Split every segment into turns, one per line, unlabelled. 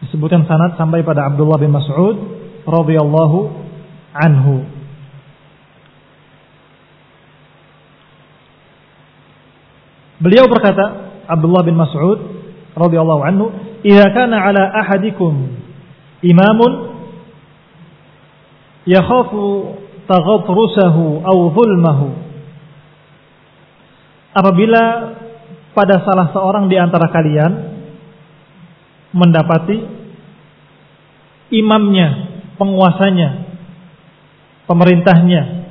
Disebutkan sanad sampai pada Abdullah bin Mas'ud radhiyallahu anhu. Beliau berkata, Abdullah bin Mas'ud radhiyallahu anhu, "Idza kana 'ala ahadikum imamun yakhafu taghatrusahu aw zulmahu." Apabila pada salah seorang di antara kalian mendapati imamnya, penguasanya, pemerintahnya,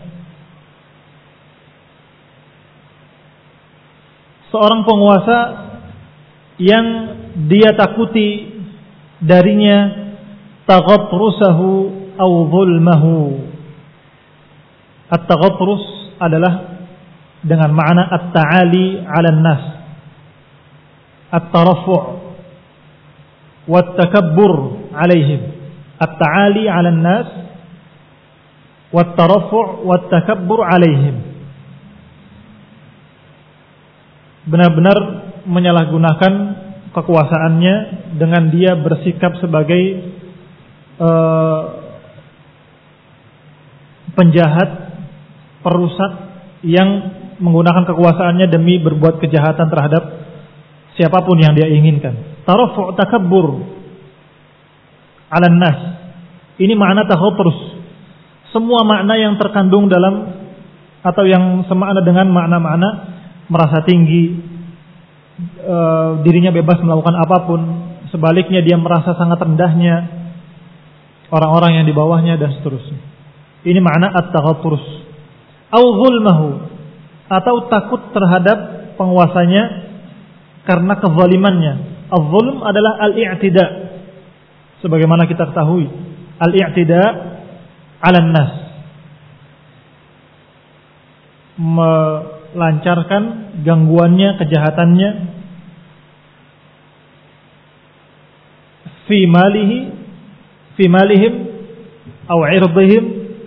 seorang penguasa yang dia takuti darinya taghatrusahu aw zulmahu. At-taghatrus adalah dengan makna at-ta'ali 'alan nas, at-tarafu' wat-takabbur 'alaihim. At-ta'ali 'alan nas wat-tarafu' wat-takabbur 'alaihim. Benar-benar menyalahgunakan kekuasaannya dengan dia bersikap sebagai penjahat, perusak yang menggunakan kekuasaannya demi berbuat kejahatan terhadap siapapun yang dia inginkan. Tarafu' takabbur 'alan nas. Ini makna taghatrus. Semua makna yang terkandung dalam atau yang semakna dengan makna-makna merasa tinggi, dirinya bebas melakukan apapun, sebaliknya dia merasa sangat rendahnya orang-orang yang di bawahnya dan seterusnya. Ini makna at-taghatrus. Au zulmahu, atau takut terhadap penguasanya karena kezalimannya. Az-zulm adalah al-i'tida. Sebagaimana kita ketahui, al-i'tida 'alan nas, melancarkan gangguannya, kejahatannya fi malihim au 'irdihim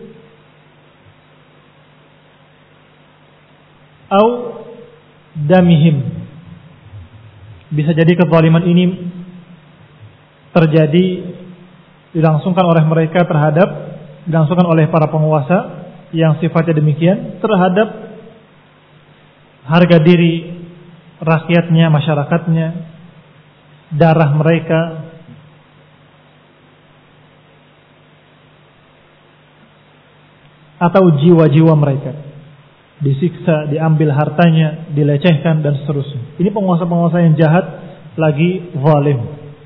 au damihim. Bisa jadi kezaliman ini terjadi dilangsungkan oleh mereka dilangsungkan oleh para penguasa yang sifatnya demikian terhadap harga diri rakyatnya, masyarakatnya, darah mereka, atau jiwa-jiwa mereka, disiksa, diambil hartanya, dilecehkan dan seterusnya. Ini penguasa-penguasa yang jahat lagi zalim.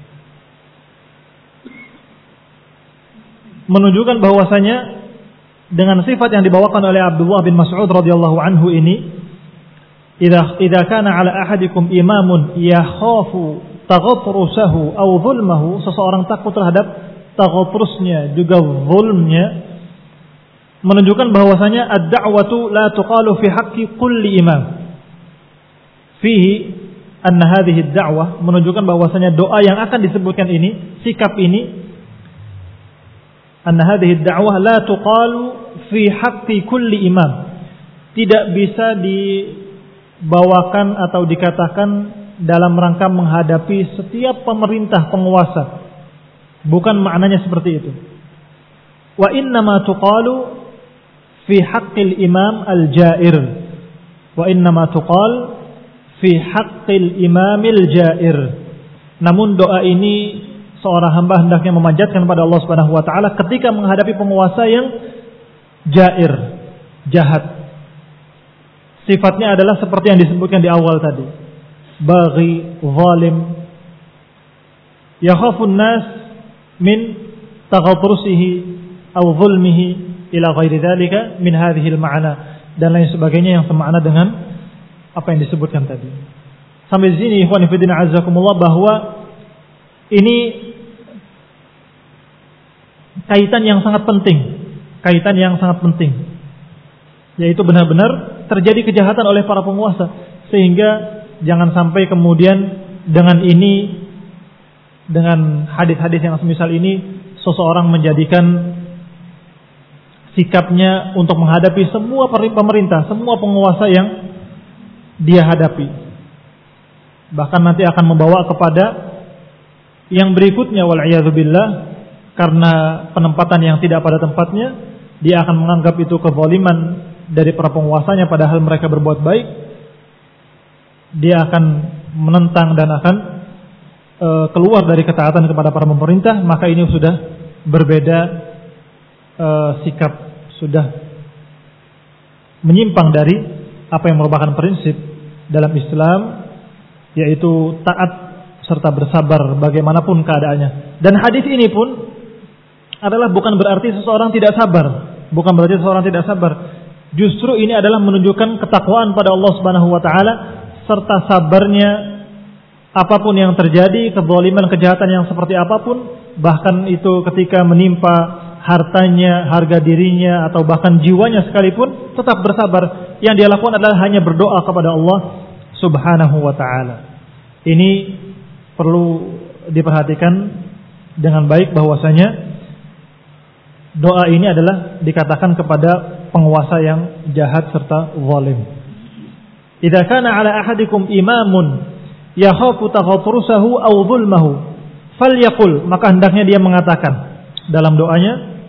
Menunjukkan bahwasanya dengan sifat yang dibawakan oleh Abdullah bin Mas'ud radhiyallahu anhu ini, idza kana 'ala ahadikum imamun yakhafu taghatrusahu aw zulmahu, seseorang takut terhadap taghatrusnya juga zulmnya, menunjukkan bahwasanya ad-da'watu la tuqalu fi haqqi kulli imam. Fihi anna hadhihi ad-da'wah, menunjukkan bahwasanya doa yang akan disebutkan ini, sikap ini, anna hadhihi ad-da'wah la tuqalu fi haqqi kulli imam, tidak bisa dibawakan atau dikatakan dalam rangka menghadapi setiap pemerintah, penguasa. Bukan maknanya seperti itu. Wa innama tuqalu fi haqqil imam al-ja'ir. Wa innama tuqal fi haqqil imamil ja'ir. Namun doa ini seorang hamba hendaknya memanjatkan kepada Allah Subhanahu wa taala ketika menghadapi penguasa yang ja'ir, jahat. Sifatnya adalah seperti yang disebutkan di awal tadi. Baghi, zalim. Yakhafun nas min taghatrusihi aw zulmihi ila ghairi dzalika min hadhihi al-ma'na, dan lain sebagainya yang semakna dengan apa yang disebutkan tadi. Sampai di sini ikhwan fillah azzakumullah, bahwa ini kaitan yang sangat penting, yaitu benar-benar terjadi kejahatan oleh para penguasa, sehingga jangan sampai kemudian dengan hadis-hadis yang semisal ini seseorang menjadikan sikapnya untuk menghadapi semua pemerintah, semua penguasa yang dia hadapi. Bahkan nanti akan membawa kepada Yang berikutnya wal'iyadzubillah, karena penempatan yang tidak pada tempatnya, dia akan menganggap itu kezaliman dari para penguasanya padahal mereka berbuat baik. Dia akan menentang dan akan keluar dari ketaatan kepada para pemerintah. Maka ini sudah berbeda sikap, sudah menyimpang dari apa yang merupakan prinsip dalam Islam, yaitu taat serta bersabar bagaimanapun keadaannya. Dan hadis ini pun adalah bukan berarti seseorang tidak sabar, bukan berarti seseorang tidak sabar. Justru ini adalah menunjukkan ketakwaan pada Allah Subhanahu wa taala serta sabarnya apapun yang terjadi, kezaliman, kejahatan yang seperti apapun, bahkan itu ketika menimpa hartanya, harga dirinya atau bahkan jiwanya sekalipun, tetap bersabar. Yang dia lakukan adalah hanya berdoa kepada Allah Subhanahu wa taala. Ini perlu diperhatikan dengan baik bahwasanya doa ini adalah dikatakan kepada penguasa yang jahat serta zalim. Idza kana ala ahadikum imamun yakhafu taghatrusahu aw zulmahu falyaqul, maka hendaknya dia mengatakan dalam doanya,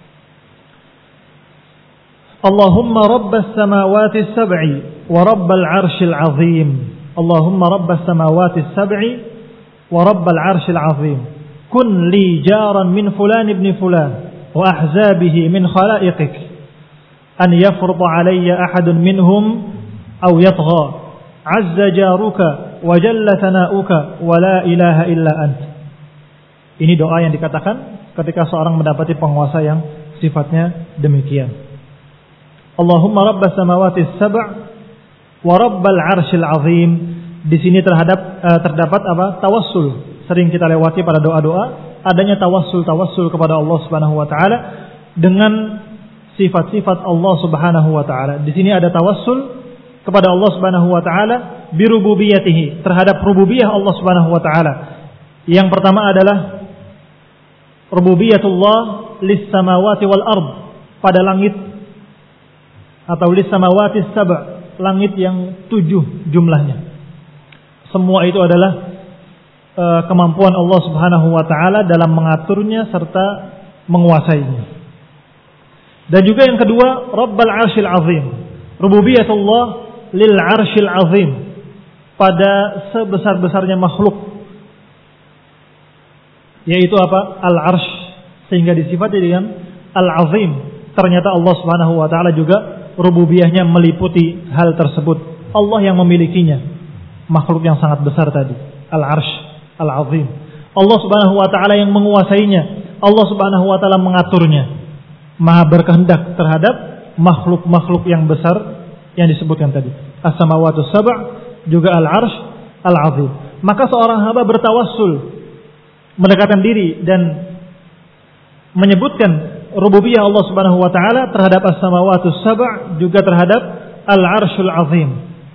Allahumma rabbas samawati sab'i wa rabbal 'arsyil 'azim. Allahumma rabbas samawati sab'i wa rabbal 'arsyil 'azim. Kun li jaran min fulan ibn fulan wa ahzabihi min khalaiqik an yafruḍa 'alayya ahadun minhum aw yatgha 'azza jaruka wa jalla thana'uka wa la ilaha illa ant. Ini doa yang dikatakan ketika seorang mendapati penguasa yang sifatnya demikian. Allahumma rabbas samawati sab' wa rabbal 'arsyil 'azim. Di sini terdapat apa? Tawassul. Sering kita lewati pada doa-doa, adanya tawassul kepada Allah Subhanahu wa taala dengan sifat-sifat Allah Subhanahu wa taala. Di sini ada tawassul kepada Allah Subhanahu wa taala bi rububiyatihi, terhadap rububiyah Allah Subhanahu wa taala. Yang pertama adalah rububiyatullah lis samawati wal ard, pada langit atau lis samawati sab', langit yang 7 jumlahnya. Semua itu adalah kemampuan Allah Subhanahu wa taala dalam mengaturnya serta menguasainya. Dan juga yang kedua, Rabbal 'Arsyil 'Azim. Rububiyatullah lil 'Arsyil 'Azim, pada sebesar-besarnya makhluk, yaitu apa? Al-'Arsy, sehingga disifati dengan Al-'Azim. Ternyata Allah Subhanahu wa taala juga rububiyahnya meliputi hal tersebut. Allah yang memilikinya, makhluk yang sangat besar tadi, Al-'Arsy Al-Azim. Allah Subhanahu wa taala yang menguasainya. Allah Subhanahu wa taala mengaturnya. Maha berkehendak terhadap makhluk-makhluk yang besar yang disebutkan tadi. As-samawatu sab', juga Al-'Arsy Al-Azim. Maka seorang hamba bertawassul, mendekatkan diri dan menyebutkan rububiyah Allah Subhanahu wa taala terhadap as-samawatu sab', juga terhadap Al-'Arsyul 'Azim.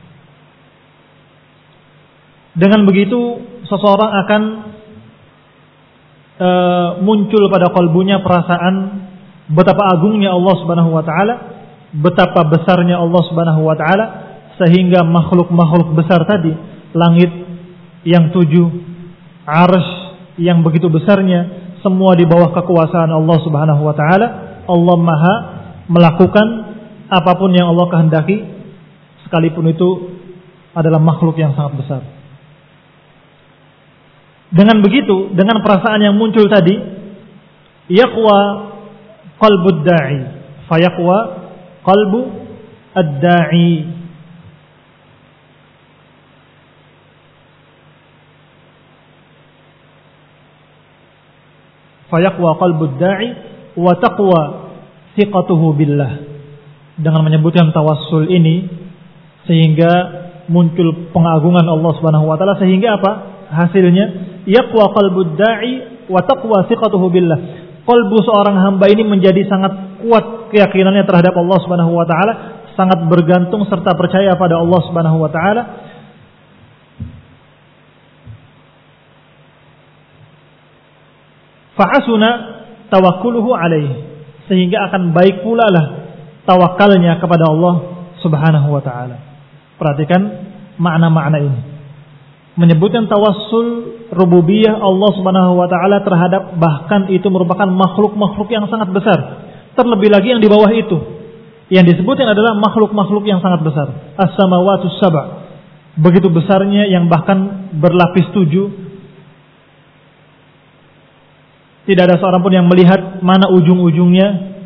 Dengan begitu seseorang akan muncul pada kalbunya perasaan betapa agungnya Allah Subhanahu wa taala, betapa besarnya Allah Subhanahu wa taala, sehingga makhluk-makhluk besar tadi, langit yang 7, arsy yang begitu besarnya, semua di bawah kekuasaan Allah Subhanahu wa taala. Allah Maha melakukan apapun yang Allah kehendaki, sekalipun itu adalah makhluk yang sangat besar. Dengan begitu, dengan perasaan yang muncul tadi, yaqwa qalbud da'i, fayaqwa qalbu ad-da'i. Fayaqwa qalbud da'i wa taqwa thiqatuhu billah. Dengan menyebutkan tawassul ini, sehingga muncul pengagungan Allah Subhanahu wa taala, sehingga apa? Hasilnya yaqwa qalbud da'i wa taqwa thiqatuhu billah. Qalbu seorang hamba ini menjadi sangat kuat keyakinannya terhadap Allah Subhanahu wa taala, sangat bergantung serta percaya pada Allah Subhanahu wa taala. Fahasuna tawakkuluhu alaihi, sehingga akan baik pula lah tawakalnya kepada Allah Subhanahu wa taala. Perhatikan makna-makna ini. Menyebutkan tawassul rububiyah Allah Subhanahu wa taala terhadap bahkan itu merupakan makhluk-makhluk yang sangat besar. Terlebih lagi yang di bawah itu. Yang disebutin adalah makhluk-makhluk yang sangat besar. As-samawatus sab'. Begitu besarnya yang bahkan berlapis 7. Tidak ada seorang pun yang melihat mana ujung-ujungnya.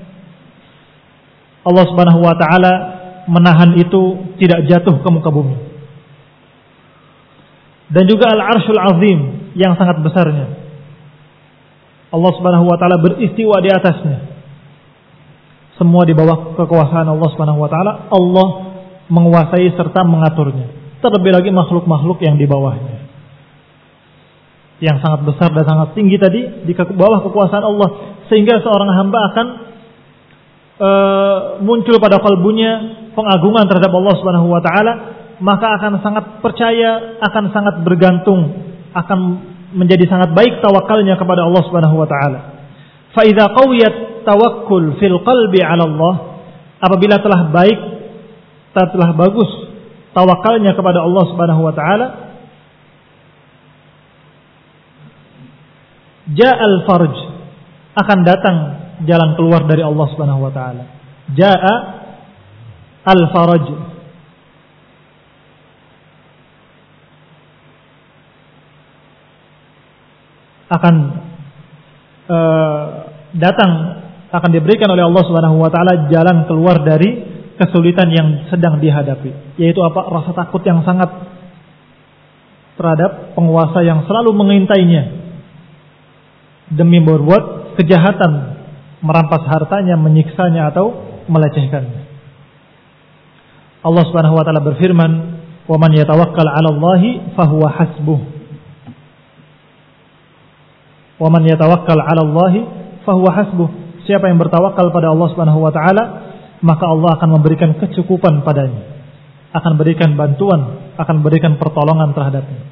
Allah Subhanahu wa taala menahan itu tidak jatuh ke muka bumi. Dan juga Al-Arsyul Azim yang sangat besarnya. Allah Subhanahu wa taala beristiwa di atasnya. Semua di bawah kekuasaan Allah Subhanahu wa taala. Allah menguasai serta mengaturnya. Terlebih lagi makhluk-makhluk yang di bawahnya. Yang sangat besar dan sangat tinggi tadi di bawah kekuasaan Allah, sehingga seorang hamba akan muncul pada kalbunya pengagungan terhadap Allah Subhanahu wa taala, maka akan sangat percaya, akan sangat bergantung, akan menjadi sangat baik tawakalnya kepada Allah Subhanahu wa taala. Fa idza qawiyat tawakkul fil qalbi 'ala Allah, apabila telah baik, telah bagus tawakalnya kepada Allah Subhanahu wa taala, ja'al farj, akan datang jalan keluar dari Allah Subhanahu wa taala. Ja'a al-faraj, akan datang, akan diberikan oleh Allah Subhanahu wa taala jalan keluar dari kesulitan yang sedang dihadapi, yaitu apa? Rasa takut yang sangat terhadap penguasa yang selalu mengintainya demi berbuat kejahatan, merampas hartanya, menyiksanya atau melecehkannya. Allah Subhanahu wa taala berfirman, "Wa man yatawakkal 'ala Allahi fahuwa hasbuh." Wa man yatawakkal 'ala Allahi fahuwa hasbuh. Siapa yang bertawakal pada Allah Subhanahu wa taala, maka Allah akan memberikan kecukupan padanya. Akan berikan bantuan, akan berikan pertolongan terhadapnya.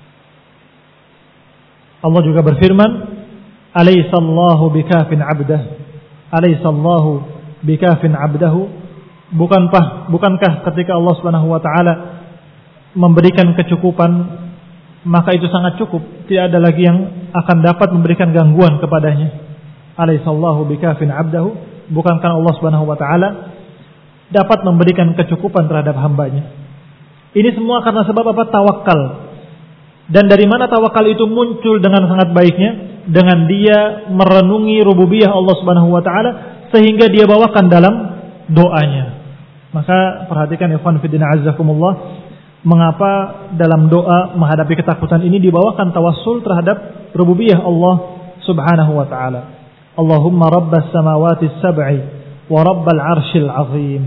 Allah juga berfirman, "Alaysallahu bikafin 'abdah." Alaysallahu bikafin 'abdahu. Bukankah ketika Allah Subhanahu wa taala memberikan kecukupan, maka itu sangat cukup, tidak ada lagi yang akan dapat memberikan gangguan kepadanya. Alaysallahu bikafin 'abdahu. Bukankah Allah Subhanahu wa taala dapat memberikan kecukupan terhadap hambanya? Ini semua karena sebab apa? Tawakal. Dan dari mana tawakal itu muncul dengan sangat baiknya? Dengan dia merenungi rububiyah Allah Subhanahu wa taala sehingga dia bawakan dalam doanya. Maka perhatikan ikhwan fillah azzakumullah, mengapa dalam doa menghadapi ketakutan ini dibawakan tawassul terhadap rububiyah Allah Subhanahu wa taala. Allahumma rabbas samawati sab'i wa rabbal arsyil azim.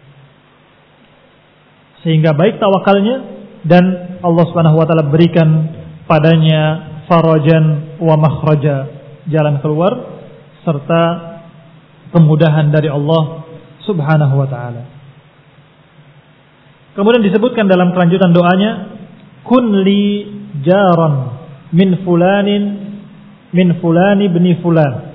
Sehingga baik tawakalnya dan Allah Subhanahu wa taala berikan padanya farajan wa makhraja, jalan keluar serta kemudahan dari Allah Subhanahu wa taala. Kemudian disebutkan dalam kelanjutan doanya, kun li jaran min fulani ibni fulan.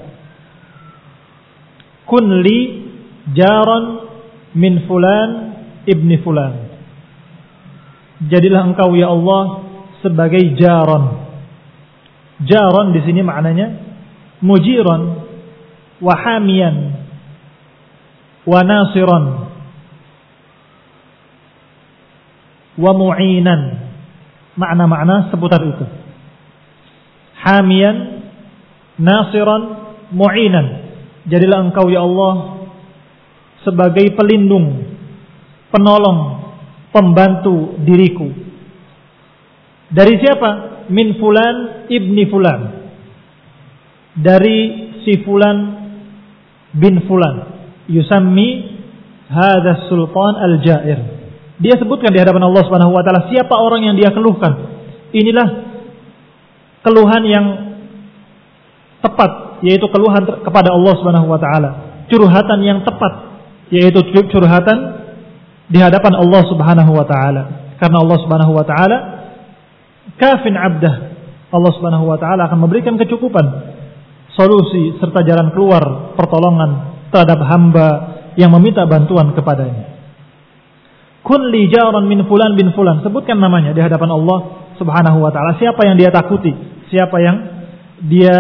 Kun li jaran min fulan ibni fulan. Jadilah engkau ya Allah sebagai jaran. Jaran di sini maknanya mujiran wa hamiyan wa nasiran wa mu'inan. Makna-makna seputar itu. Hamiyan, nasiran, mu'inan. Jadilah engkau ya Allah sebagai pelindung, penolong, pembantu diriku. Dari siapa? Min fulan ibni fulan. Dari si fulan bin fulan. Yusammi hadha sultan al-jair. Dia sebutkan di hadapan Allah Subhanahu wa taala siapa orang yang dia keluhkan. Inilah keluhan yang tepat, yaitu keluhan kepada Allah Subhanahu wa taala. Curhatan yang tepat, yaitu curhatan di hadapan Allah Subhanahu wa taala. Karena Allah Subhanahu wa taala kafin 'abdah. Allah Subhanahu wa taala akan memberikan kecukupan, solusi serta jalan keluar, pertolongan terhadap hamba yang meminta bantuan kepadanya. Kun li jaran min fulan bin fulan. Sebutkan namanya di hadapan Allah Subhanahu wa taala. Siapa yang dia takuti? Siapa yang dia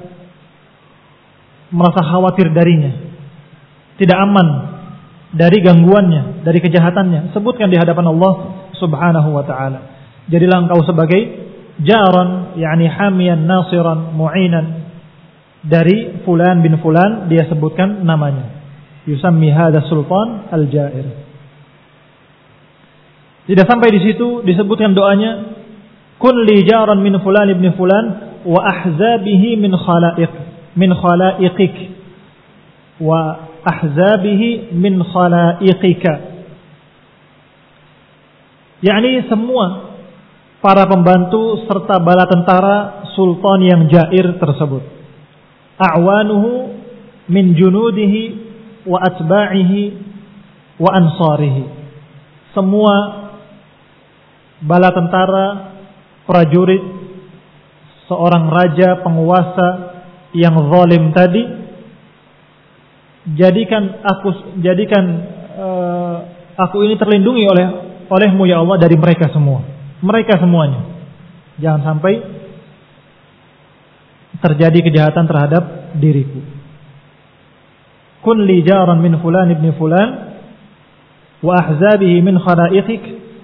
merasa khawatir darinya? Tidak aman dari gangguannya, dari kejahatannya. Sebutkan di hadapan Allah Subhanahu wa taala. Jadilah engkau sebagai jaran, yakni hamiyan, nasiran, mu'inan dari fulan bin fulan, dia sebutkan namanya. Yusammi hadha sultan al-jair. Tidak sampai di situ, disebutkan doanya, kun li jaran min fulan ibn fulan wa ahzabihi min khalaiqik wa ahzabihi min khalaiqika. Yakni semua para pembantu serta bala tentara sultan yang jair tersebut. A'wanuhu min junudihi wa atba'ihi wa ansarihi. Semua bala tentara, prajurit, seorang raja, penguasa yang zalim tadi, jadikan aku ini terlindungi olehmu ya Allah dari mereka semua. Mereka semuanya. Jangan sampai terjadi kejahatan terhadap diriku. Kun li jaran min fulan ibn fulan wa ahzabihi min khalaiqik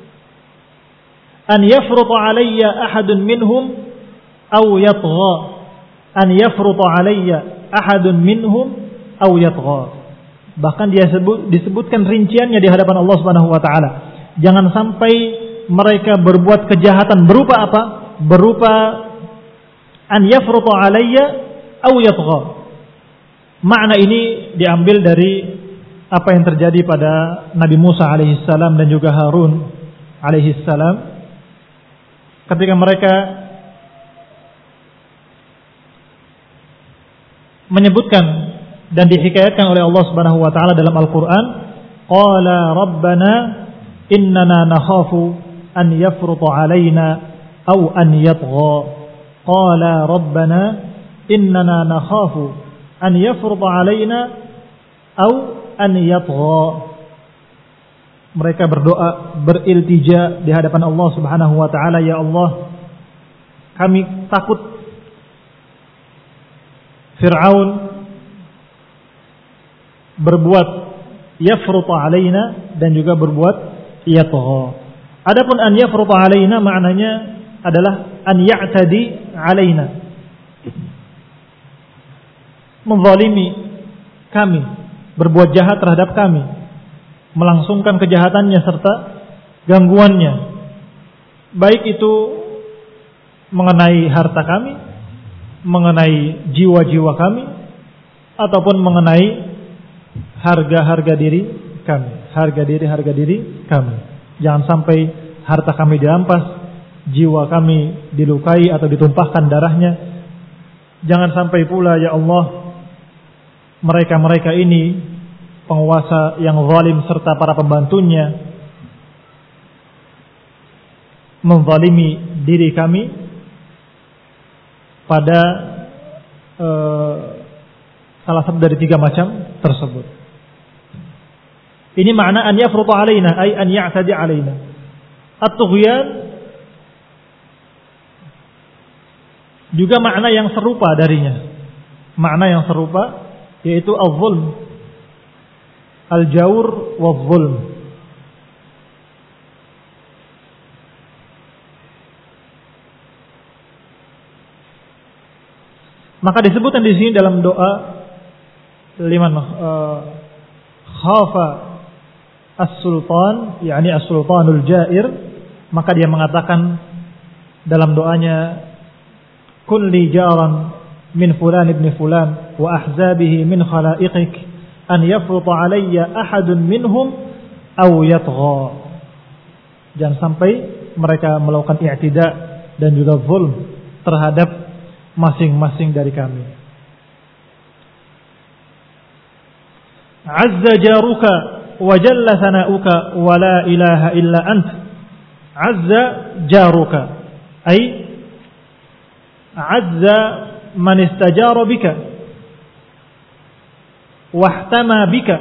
an yafruta alayya ahadun minhum aw yatgha. An yafruta alayya ahadun minhum aw yatgha. Bahkan dia disebutkan rinciannya di hadapan Allah Subhanahu wa taala. Jangan sampai mereka berbuat kejahatan berupa apa? Berupa an yafruta alayya aw yatgha. Makna ini diambil dari apa yang terjadi pada Nabi Musa alaihissalam dan juga Harun alaihissalam ketika mereka menyebutkan dan dihikayatkan oleh Allah Subhanahu wa taala dalam Al-Qur'an, qala rabbana innana nakhafu an yafruta alaina aw an yatgha. Qala rabbana innana nakhafu an yafruta alaina aw an yatgha. Mereka berdoa, beriltija di hadapan Allah Subhanahu wa taala, ya Allah, kami takut Fir'aun berbuat yafruta alaina dan juga berbuat yatgha. Adapun an yafruta alaina maknanya adalah an ya'tadi alaina, menzalimi kami, berbuat jahat terhadap kami, melangsungkan kejahatannya serta gangguannya, baik itu mengenai harta kami, mengenai jiwa-jiwa kami, ataupun mengenai harga diri kami, harga diri kami. Jangan sampai harta kami dirampas, jiwa kami dilukai atau ditumpahkan darahnya. Jangan sampai pula ya Allah mereka ini penguasa yang zalim serta para pembantunya menzalimi diri kami pada salah satu dari tiga macam tersebut. Ini makna an yafruta alaina, ay an ya'tadi alaina. At-tughyan juga makna yang serupa darinya. Makna yang serupa yaitu az-zulm, al-jawr waz-zulm. Maka disebutkan di sini dalam doa liman khafa as-sultan, yakni as-sultanul jair, maka dia mengatakan dalam doanya, kun li jaran min fulan ibn fulan wa ahzabihi min khalaiqik an yafruta alayya ahadun minhum aw yatgha. Jangan sampai mereka melakukan i'tida dan juga zulm terhadap masing-masing dari kami. Azza jaruka wa jalla sana'uka wa la ilaha illa ant. Azza jaruka ay azza man istajara bika wahtama bika.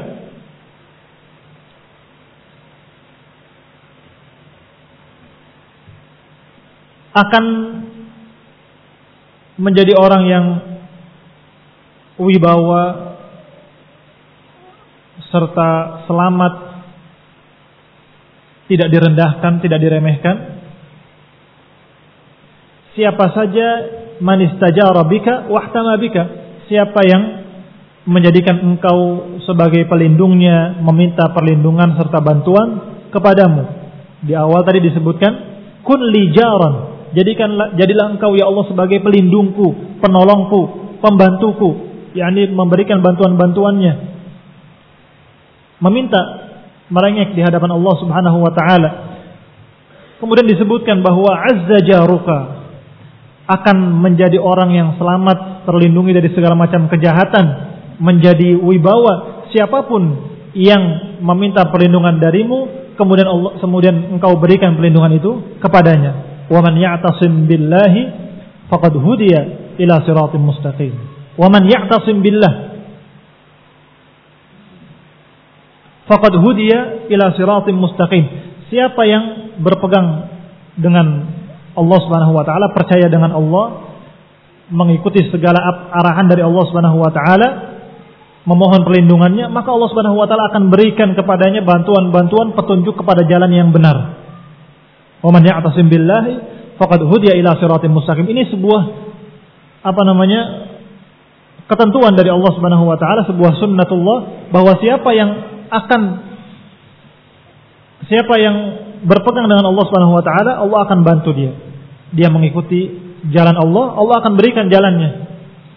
akan menjadi orang yang wibawa serta selamat, tidak direndahkan, tidak diremehkan. Siapa saja man istajara bika wahtama bika, siapa yang menjadikan engkau sebagai pelindungnya, meminta perlindungan serta bantuan kepadamu. Di awal tadi disebutkan kun li jaran, jadilah engkau ya Allah sebagai pelindungku, penolongku, pembantuku, yakni memberikan bantuan-bantuannya, meminta merengek di hadapan Allah Subhanahu wa taala. Kemudian disebutkan bahwa azza jaruka, akan menjadi orang yang selamat, terlindungi dari segala macam kejahatan, menjadi wibawa siapapun yang meminta perlindungan darimu, kemudian engkau berikan perlindungan itu kepadanya. Wa man ya'tasim billahi faqad hudiya ila siratim mustaqim. Wa man ya'tasim billah faqad hudiya ila siratim mustaqim. Siapa yang berpegang dengan Allah Subhanahu wa taala, percaya dengan Allah, mengikuti segala arahan dari Allah Subhanahu wa taala, memohon perlindungannya, maka Allah Subhanahu wa taala akan berikan kepadanya bantuan-bantuan, petunjuk kepada jalan yang benar. Wa man ya'tasim billahi faqad hudiya ila siratim mustaqim. Ini sebuah ketentuan dari Allah Subhanahu wa taala, sebuah sunnatullah, bahwa siapa yang berpegang dengan Allah Subhanahu wa taala, Allah akan bantu dia. Dia mengikuti jalan Allah, Allah akan berikan jalannya.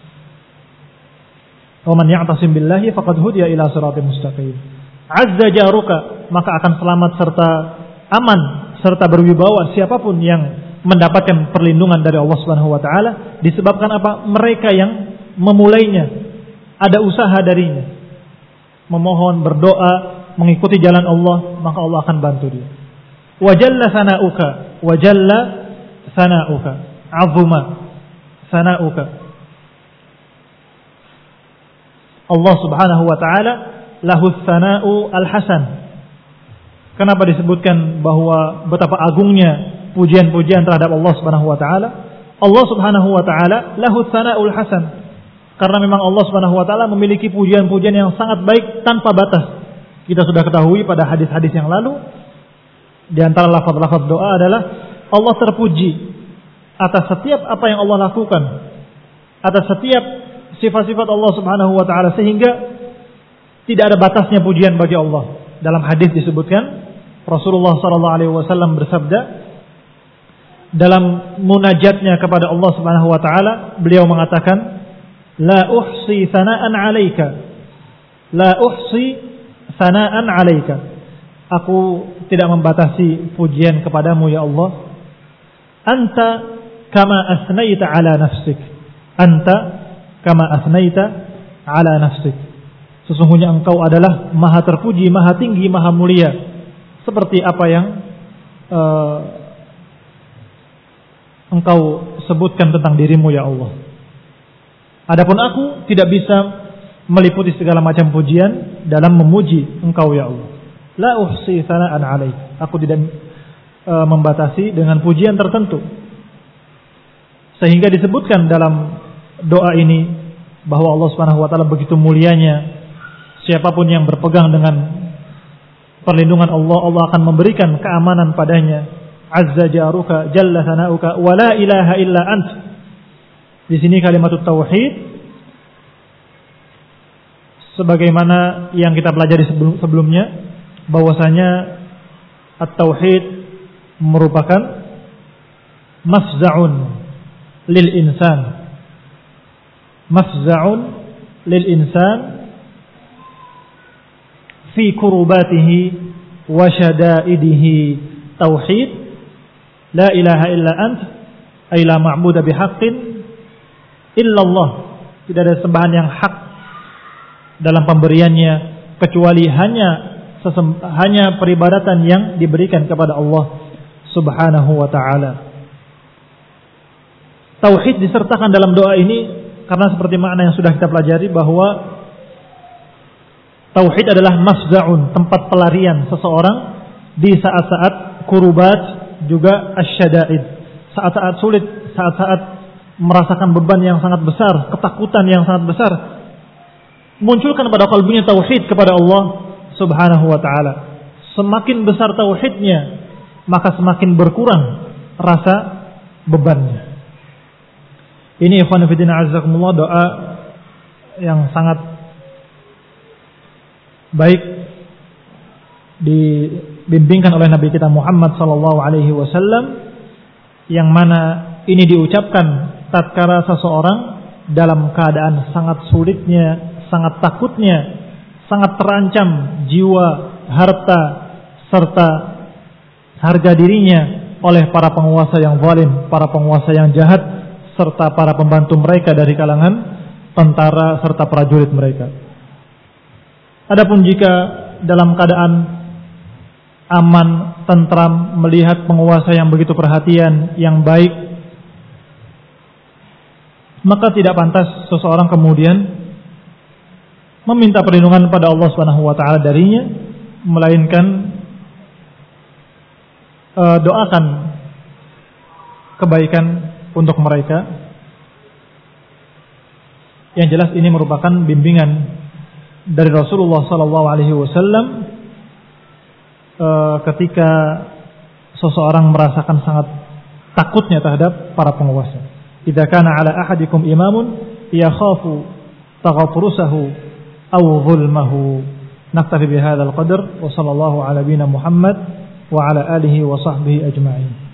Wa man ya'tasim billahi faqad hudiya ila siratim mustaqim. Azza jaruka, maka akan selamat serta aman serta berwibawa siapapun yang mendapatkan perlindungan dari Allah Subhanahu wa taala, disebabkan apa? Mereka yang memulainya, ada usaha darinya, memohon, berdoa, mengikuti jalan Allah, maka Allah akan bantu dia. Wa jalla sana'uka, azuma sana'uka. Allah Subhanahu wa taala lahu sana'u al-hasan. Kenapa disebutkan bahwa betapa agungnya pujian-pujian terhadap Allah Subhanahu wa taala? Allah Subhanahu wa taala lahu sana'ul hasan. Karena memang Allah Subhanahu wa taala memiliki pujian-pujian yang sangat baik tanpa batas. Kita sudah ketahui pada hadis-hadis yang lalu, di antara lafaz-lafaz doa adalah Allah terpuji atas setiap apa yang Allah lakukan, atas setiap sifat-sifat Allah Subhanahu wa taala, sehingga tidak ada batasnya pujian bagi Allah. Dalam hadis disebutkan Rasulullah sallallahu alaihi wasallam bersabda dalam munajatnya kepada Allah Subhanahu wa taala, beliau mengatakan, la uhsi sana'an 'alaika, la uhsi sana'an 'alaika. Aku tidak membatasi pujian kepadamu ya Allah. Anta kama asnaita 'ala nafsik. Anta kama asnaita 'ala nafsik. Sesungguhnya engkau adalah maha terpuji, maha tinggi, maha mulia, seperti apa yang engkau sebutkan tentang dirimu ya Allah. Adapun aku tidak bisa meliputi segala macam pujian dalam memuji engkau ya Allah. La uhsi sana'an 'alaik. Aku tidak membatasi dengan pujian tertentu. Sehingga disebutkan dalam doa ini bahwa Allah Subhanahu wa taala begitu mulianya, siapapun yang berpegang dengan perlindungan Allah, Allah akan memberikan keamanan padanya. Azza jaruka jalla sana'uka wa la ilaha illa ant. Di sini kalimat tauhid sebagaimana yang kita pelajari sebelumnya, bahwasanya at-tauhid merupakan mafza'un lil insan. Mafza'un lil insan fi kurubatihi wa syada'idihi. Tauhid la ilaha illa ant, ay la ma'budu bihaqqin illallah. Tidak ada sembahan yang hak dalam pemberiannya kecuali hanya peribadatan yang diberikan kepada Allah Subhanahu wa taala. Tauhid disertakan dalam doa ini karena seperti makna yang sudah kita pelajari, bahwa tauhid adalah mafza'un, tempat pelarian seseorang di saat-saat kurubat, juga asyada'id, saat-saat sulit, saat-saat merasakan beban yang sangat besar, ketakutan yang sangat besar, munculkan pada qalbinya tauhid kepada Allah Subhanahu wa taala. Semakin besar tauhidnya, maka semakin berkurang rasa bebannya. Ini ikhwan fillah azakumullah, doa yang sangat baik dibimbingkan oleh Nabi kita Muhammad sallallahu alaihi wasallam, yang mana ini diucapkan tatkala seseorang dalam keadaan sangat sulitnya, sangat takutnya, sangat terancam jiwa, harta serta harga dirinya oleh para penguasa yang zalim, para penguasa yang jahat, serta para pembantu mereka dari kalangan tentara serta prajurit mereka. Adapun jika dalam keadaan aman, tentram, melihat penguasa yang begitu perhatian, yang baik, maka tidak pantas seseorang kemudian meminta perlindungan pada Allah Subhanahu wa taala darinya, melainkan doakan kebaikan untuk mereka. Yang jelas ini merupakan bimbingan dari Rasulullah sallallahu alaihi wasallam ketika seseorang merasakan sangat takutnya terhadap para penguasa. Idza kana ala ahadikum imamun yakhafu taghafrusahu aw zulmahu. Naktafi bihadzal qadar wa sallallahu ala nabiyina Muhammad wa ala alihi wa sahbihi ajma'in.